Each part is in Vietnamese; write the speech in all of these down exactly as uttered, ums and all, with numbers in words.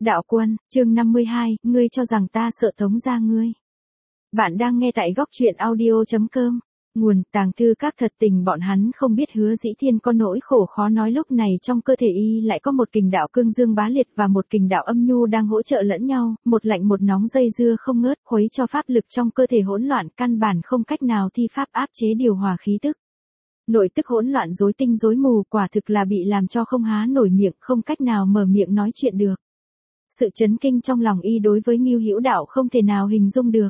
Đạo Quân, chương năm mươi hai, ngươi cho rằng ta sợ Tống gia ngươi. Bạn đang nghe tại góc truyện audio chấm com. Nguồn tàng thư các thật tình bọn hắn không biết Hứa Dĩ Thiên có nỗi khổ khó nói lúc này trong cơ thể y lại có một kình đạo cương dương bá liệt và một kình đạo âm nhu đang hỗ trợ lẫn nhau, một lạnh một nóng dây dưa không ngớt khuấy cho pháp lực trong cơ thể hỗn loạn căn bản không cách nào thi pháp áp chế điều hòa khí tức. Nội tức hỗn loạn rối tinh rối mù quả thực là bị làm cho không há nổi miệng không cách nào mở miệng nói chuyện được. Sự chấn kinh trong lòng y đối với Ngưu Hữu Đạo không thể nào hình dung được.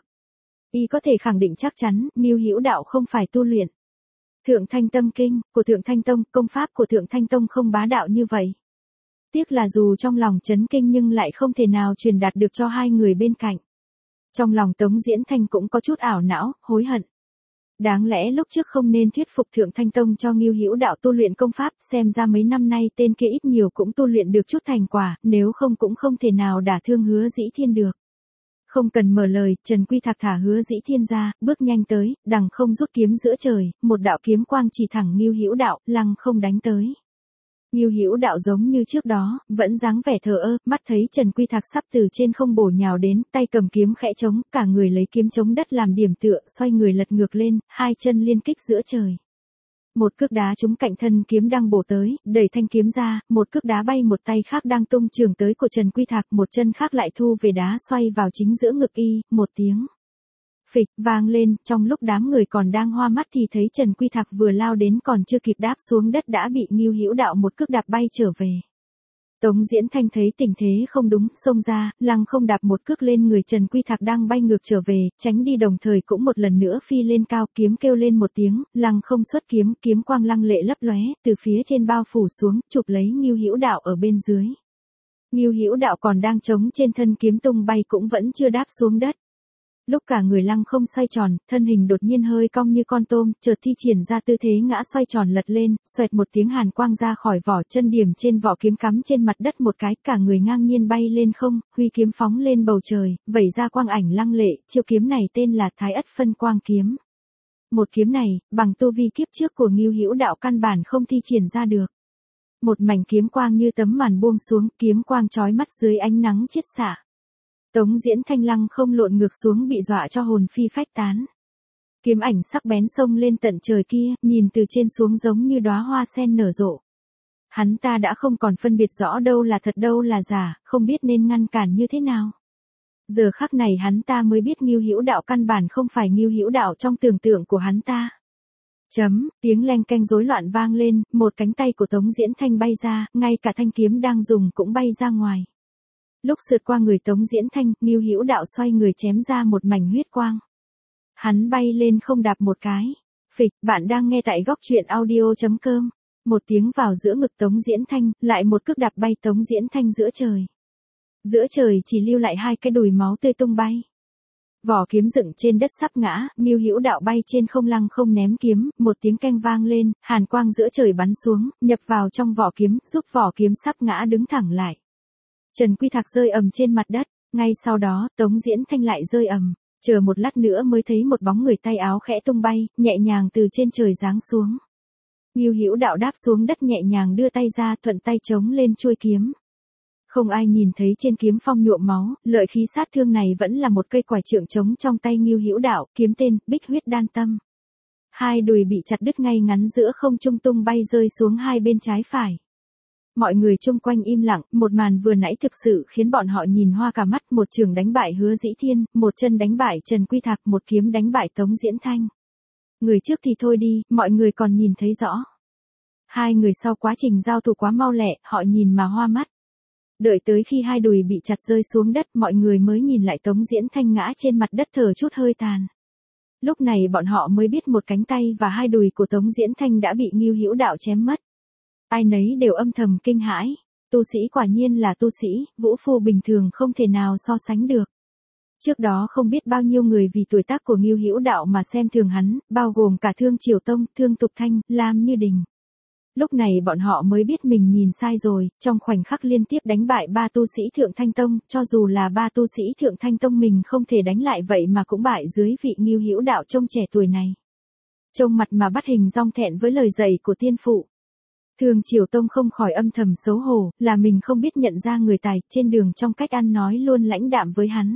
Y có thể khẳng định chắc chắn, Ngưu Hữu Đạo không phải tu luyện Thượng Thanh Tâm Kinh của Thượng Thanh Tông, công pháp của Thượng Thanh Tông không bá đạo như vậy. Tiếc là dù trong lòng chấn kinh nhưng lại không thể nào truyền đạt được cho hai người bên cạnh. Trong lòng Tống Diễn Thanh cũng có chút ảo não, hối hận. Đáng lẽ lúc trước không nên thuyết phục Thượng Thanh Tông cho Ngưu Hữu Đạo tu luyện công pháp, xem ra mấy năm nay tên kia ít nhiều cũng tu luyện được chút thành quả, nếu không cũng không thể nào đả thương Hứa Dĩ Thiên được. Không cần mở lời, Trần Quy Thạc thả Hứa Dĩ Thiên ra, bước nhanh tới, đằng không rút kiếm giữa trời, một đạo kiếm quang chỉ thẳng Ngưu Hữu Đạo, lăng không đánh tới. Ngưu Hữu Đạo giống như trước đó, vẫn dáng vẻ thờ ơ, mắt thấy Trần Quy Thạc sắp từ trên không bổ nhào đến, tay cầm kiếm khẽ chống, cả người lấy kiếm chống đất làm điểm tựa, xoay người lật ngược lên, hai chân liên kích giữa trời. Một cước đá trúng cạnh thân kiếm đang bổ tới, đẩy thanh kiếm ra, một cước đá bay một tay khác đang tung trường tới của Trần Quy Thạc, một chân khác lại thu về đá xoay vào chính giữa ngực y, một tiếng phịch vang lên, trong lúc đám người còn đang hoa mắt thì thấy Trần Quy Thạc vừa lao đến còn chưa kịp đáp xuống đất đã bị Ngưu Hữu Đạo một cước đạp bay trở về. Tống Diễn Thanh thấy tình thế không đúng, xông ra, lăng không đạp một cước lên người Trần Quy Thạc đang bay ngược trở về, tránh đi đồng thời cũng một lần nữa phi lên cao, kiếm kêu lên một tiếng, lăng không xuất kiếm, kiếm quang lăng lệ lấp lóe, từ phía trên bao phủ xuống, chụp lấy Ngưu Hữu Đạo ở bên dưới. Ngưu Hữu Đạo còn đang chống trên thân kiếm tung bay cũng vẫn chưa đáp xuống đất. Lúc cả người lăng không xoay tròn, thân hình đột nhiên hơi cong như con tôm, chợt thi triển ra tư thế ngã xoay tròn lật lên, xoẹt một tiếng hàn quang ra khỏi vỏ, chân điểm trên vỏ kiếm cắm trên mặt đất một cái, cả người ngang nhiên bay lên không, huy kiếm phóng lên bầu trời, vẩy ra quang ảnh lăng lệ, chiêu kiếm này tên là Thái Ất Phân Quang kiếm. Một kiếm này, bằng tu vi kiếp trước của Ngưu Hữu Đạo căn bản không thi triển ra được. Một mảnh kiếm quang như tấm màn buông xuống, kiếm quang chói mắt dưới ánh nắng chiết xạ. Tống Diễn Thanh lăng không lộn ngược xuống bị dọa cho hồn phi phách tán. Kiếm ảnh sắc bén xông lên tận trời kia, nhìn từ trên xuống giống như đóa hoa sen nở rộ. Hắn ta đã không còn phân biệt rõ đâu là thật đâu là giả, không biết nên ngăn cản như thế nào. Giờ khắc này hắn ta mới biết Ngưu Hữu Đạo căn bản không phải Ngưu Hữu Đạo trong tưởng tượng của hắn ta. Chấm, tiếng leng keng rối loạn vang lên, một cánh tay của Tống Diễn Thanh bay ra, ngay cả thanh kiếm đang dùng cũng bay ra ngoài. Lúc sượt qua người Tống Diễn Thanh, Ngưu Hữu Đạo xoay người chém ra một mảnh huyết quang. Hắn bay lên không đạp một cái. Phịch, bạn đang nghe tại góc truyện audio chấm com. Một tiếng vào giữa ngực Tống Diễn Thanh, lại một cước đạp bay Tống Diễn Thanh giữa trời. Giữa trời chỉ lưu lại hai cái đùi máu tươi tung bay. Vỏ kiếm dựng trên đất sắp ngã, Ngưu Hữu Đạo bay trên không lăng không ném kiếm, một tiếng keng vang lên, hàn quang giữa trời bắn xuống, nhập vào trong vỏ kiếm, giúp vỏ kiếm sắp ngã đứng thẳng lại. Trần Quy Thạc rơi ầm trên mặt đất, ngay sau đó, Tống Diễn Thanh lại rơi ầm, chờ một lát nữa mới thấy một bóng người tay áo khẽ tung bay, nhẹ nhàng từ trên trời giáng xuống. Ngưu Hữu Đạo đáp xuống đất nhẹ nhàng đưa tay ra, thuận tay chống lên chuôi kiếm. Không ai nhìn thấy trên kiếm phong nhuộm máu, lợi khí sát thương này vẫn là một cây quải trượng trống trong tay Ngưu Hữu Đạo, kiếm tên Bích Huyết Đan Tâm. Hai đùi bị chặt đứt ngay ngắn giữa không trung tung bay rơi xuống hai bên trái phải. Mọi người chung quanh im lặng, một màn vừa nãy thực sự khiến bọn họ nhìn hoa cả mắt, một trường đánh bại Hứa Dĩ Thiên, một chân đánh bại Trần Quy Thạc, một kiếm đánh bại Tống Diễn Thanh. Người trước thì thôi đi, mọi người còn nhìn thấy rõ. Hai người sau quá trình giao thủ quá mau lẹ, họ nhìn mà hoa mắt. Đợi tới khi hai đùi bị chặt rơi xuống đất, mọi người mới nhìn lại Tống Diễn Thanh ngã trên mặt đất thở chút hơi tàn. Lúc này bọn họ mới biết một cánh tay và hai đùi của Tống Diễn Thanh đã bị Ngưu Hữu Đạo chém mất. Ai nấy đều âm thầm kinh hãi, tu sĩ quả nhiên là tu sĩ, vũ phu bình thường không thể nào so sánh được. Trước đó không biết bao nhiêu người vì tuổi tác của Ngưu Hữu Đạo mà xem thường hắn, bao gồm cả Thương Triều Tông, Thương Tục Thanh, Lam Như Đình. Lúc này bọn họ mới biết mình nhìn sai rồi, trong khoảnh khắc liên tiếp đánh bại ba tu sĩ Thượng Thanh Tông, cho dù là ba tu sĩ Thượng Thanh Tông mình không thể đánh lại vậy mà cũng bại dưới vị Ngưu Hữu Đạo trông trẻ tuổi này. Trông mặt mà bắt hình dong thẹn với lời dạy của tiên phụ. Thương Triều Tông không khỏi âm thầm xấu hổ, là mình không biết nhận ra người tài, trên đường trong cách ăn nói luôn lãnh đạm với hắn.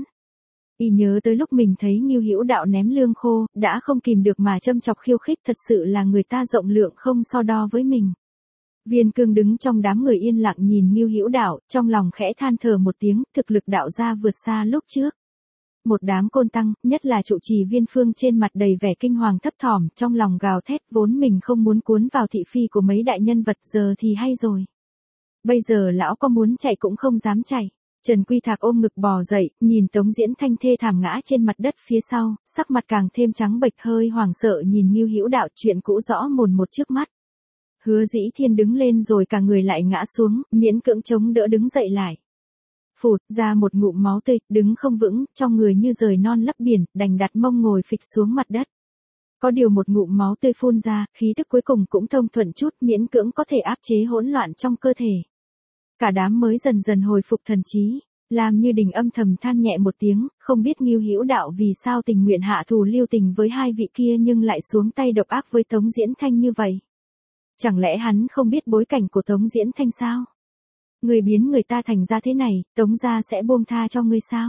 Y nhớ tới lúc mình thấy Ngưu Hữu Đạo ném lương khô, đã không kìm được mà châm chọc khiêu khích, thật sự là người ta rộng lượng không so đo với mình. Viên Cương đứng trong đám người yên lặng nhìn Ngưu Hữu Đạo, trong lòng khẽ than thở một tiếng, thực lực đạo gia vượt xa lúc trước. Một đám côn tăng, nhất là trụ trì Viên Phương trên mặt đầy vẻ kinh hoàng thấp thỏm, trong lòng gào thét vốn mình không muốn cuốn vào thị phi của mấy đại nhân vật, giờ thì hay rồi. Bây giờ lão có muốn chạy cũng không dám chạy. Trần Quy Thạc ôm ngực bò dậy, nhìn Tống Diễn Thanh thê thảm ngã trên mặt đất phía sau, sắc mặt càng thêm trắng bệch, hơi hoảng sợ nhìn Ngưu Hữu Đạo, chuyện cũ rõ mồn một trước mắt. Hứa Dĩ Thiên đứng lên rồi cả người lại ngã xuống, miễn cưỡng chống đỡ đứng dậy lại. Phụt ra một ngụm máu tươi, đứng không vững, trong người như rời non lấp biển, đành đặt mông ngồi phịch xuống mặt đất. Có điều một ngụm máu tươi phun ra, khí tức cuối cùng cũng thông thuận chút, miễn cưỡng có thể áp chế hỗn loạn trong cơ thể. Cả đám mới dần dần hồi phục thần trí. Lam Như Đình âm thầm than nhẹ một tiếng, không biết Ngưu Hữu Đạo vì sao tình nguyện hạ thù lưu tình với hai vị kia nhưng lại xuống tay độc ác với Tống Diễn Thanh như vậy. Chẳng lẽ hắn không biết bối cảnh của Tống Diễn Thanh sao? Người biến người ta thành ra thế này, Tống gia sẽ buông tha cho ngươi sao?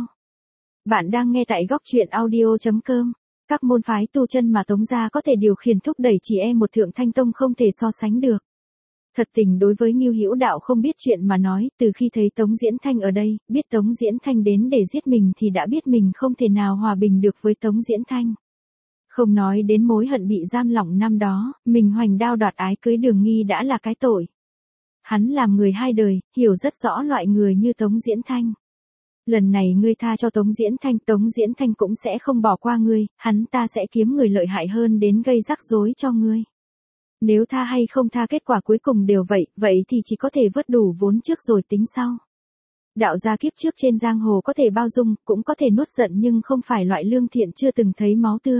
Bạn đang nghe tại góc truyện audio chấm com. Các môn phái tu chân mà Tống gia có thể điều khiển thúc đẩy chỉ e một Thượng Thanh Tông không thể so sánh được. Thật tình đối với Ngưu Hữu Đạo không biết chuyện mà nói, từ khi thấy Tống Diễn Thanh ở đây, biết Tống Diễn Thanh đến để giết mình thì đã biết mình không thể nào hòa bình được với Tống Diễn Thanh. Không nói đến mối hận bị giam lỏng năm đó, mình hoành đao đoạt ái cưới Đường Nghi đã là cái tội. Hắn làm người hai đời, hiểu rất rõ loại người như Tống Diễn Thanh. Lần này ngươi tha cho Tống Diễn Thanh, Tống Diễn Thanh cũng sẽ không bỏ qua ngươi, hắn ta sẽ kiếm người lợi hại hơn đến gây rắc rối cho ngươi. Nếu tha hay không tha kết quả cuối cùng đều vậy, vậy thì chỉ có thể vớt đủ vốn trước rồi tính sau. Đạo gia kiếp trước trên giang hồ có thể bao dung, cũng có thể nuốt giận nhưng không phải loại lương thiện chưa từng thấy máu tươi.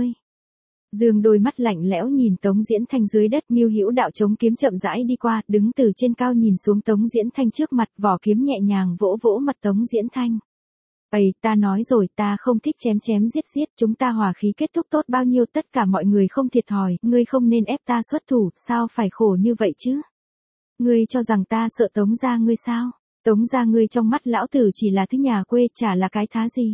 Dương đôi mắt lạnh lẽo nhìn Tống Diễn Thanh dưới đất, Ngưu Hữu Đạo chống kiếm chậm rãi đi qua, đứng từ trên cao nhìn xuống Tống Diễn Thanh trước mặt, vỏ kiếm nhẹ nhàng vỗ vỗ mặt Tống Diễn Thanh. Ây, ta nói rồi, ta không thích chém chém giết giết, chúng ta hòa khí kết thúc tốt bao nhiêu, tất cả mọi người không thiệt thòi, ngươi không nên ép ta xuất thủ, sao phải khổ như vậy chứ? Ngươi cho rằng ta sợ Tống gia ngươi sao? Tống gia ngươi trong mắt lão tử chỉ là thứ nhà quê, chả là cái thá gì.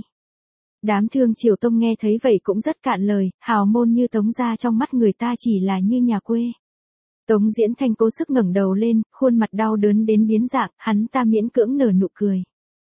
Đám Thương Triều Tông nghe thấy vậy cũng rất cạn lời, hào môn như Tống gia trong mắt người ta chỉ là như nhà quê. Tống Diễn Thanh cố sức ngẩng đầu lên, khuôn mặt đau đớn đến biến dạng, hắn ta miễn cưỡng nở nụ cười.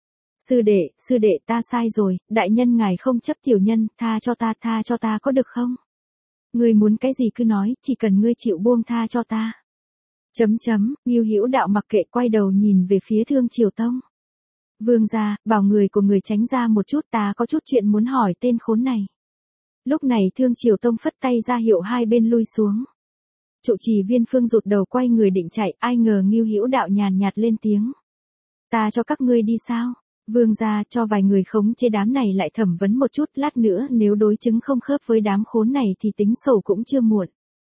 Sư đệ, sư đệ ta sai rồi, đại nhân ngài không chấp tiểu nhân, tha cho ta, tha cho ta có được không? Ngươi muốn cái gì cứ nói, chỉ cần ngươi chịu buông tha cho ta. Chấm chấm, Ngưu Hữu Đạo mặc kệ quay đầu nhìn về phía Thương Triều Tông. Vương gia, bảo người của người tránh ra một chút, ta có chút chuyện muốn hỏi tên khốn này. Lúc này Thương Triều Tông phất tay ra hiệu hai bên lui xuống. Trụ trì Viên Phương rụt đầu quay người định chạy, ai ngờ Ngưu Hữu Đạo nhàn nhạt lên tiếng. Ta cho các ngươi đi sao? Vương gia cho vài người khống chế đám này lại thẩm vấn một chút, lát nữa nếu đối chứng không khớp với đám khốn này thì tính sổ cũng chưa muộn.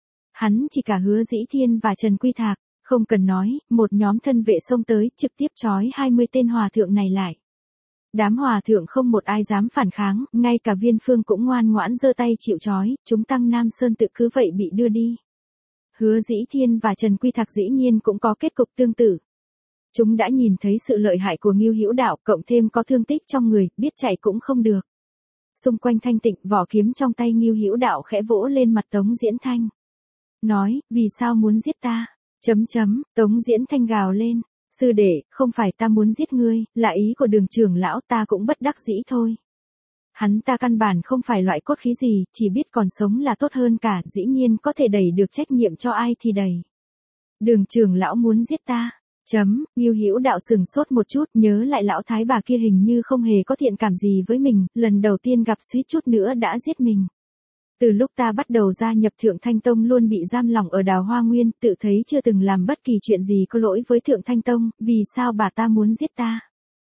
Hắn chỉ cả Hứa Dĩ Thiên và Trần Quy Thạc, không cần nói, một nhóm thân vệ xông tới, trực tiếp trói hai mươi tên hòa thượng này lại. Đám hòa thượng không một ai dám phản kháng, ngay cả Viên Phương cũng ngoan ngoãn giơ tay chịu trói, chúng tăng Nam Sơn tự cứ vậy bị đưa đi. Hứa Dĩ Thiên và Trần Quy Thạc dĩ nhiên cũng có kết cục tương tự. Chúng đã nhìn thấy sự lợi hại của Ngưu Hữu Đạo, cộng thêm có thương tích trong người, biết chạy cũng không được. Xung quanh thanh tịnh, vỏ kiếm trong tay Ngưu Hữu Đạo khẽ vỗ lên mặt Tống Diễn Thanh. Nói, vì sao muốn giết ta? Chấm chấm, Tống Diễn Thanh gào lên. Sư đệ, không phải ta muốn giết ngươi, là ý của Đường trưởng lão, ta cũng bất đắc dĩ thôi. Hắn ta căn bản không phải loại cốt khí gì, chỉ biết còn sống là tốt hơn cả, dĩ nhiên có thể đẩy được trách nhiệm cho ai thì đẩy. Đường trưởng lão muốn giết ta. Chấm, Ngưu Hữu Đạo sừng sốt một chút, nhớ lại lão thái bà kia hình như không hề có thiện cảm gì với mình, lần đầu tiên gặp suýt chút nữa đã giết mình. Từ lúc ta bắt đầu gia nhập Thượng Thanh Tông luôn bị giam lỏng ở Đào Hoa Nguyên, tự thấy chưa từng làm bất kỳ chuyện gì có lỗi với Thượng Thanh Tông, vì sao bà ta muốn giết ta?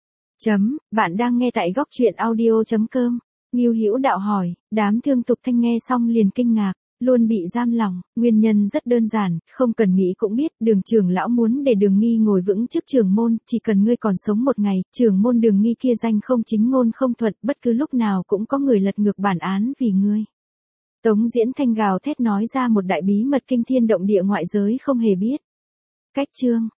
Chấm, bạn đang nghe tại góc truyện audio chấm com. Ngưu Hữu Đạo hỏi, đám Thương Tục Thanh nghe xong liền kinh ngạc. Luôn bị giam lỏng, nguyên nhân rất đơn giản, không cần nghĩ cũng biết, Đường trưởng lão muốn để Đường Nghi ngồi vững chức trưởng môn, chỉ cần ngươi còn sống một ngày, trưởng môn Đường Nghi kia danh không chính ngôn không thuận, bất cứ lúc nào cũng có người lật ngược bản án vì ngươi. Tống Diễn Thanh gào thét nói ra một đại bí mật kinh thiên động địa ngoại giới không hề biết. Cách chương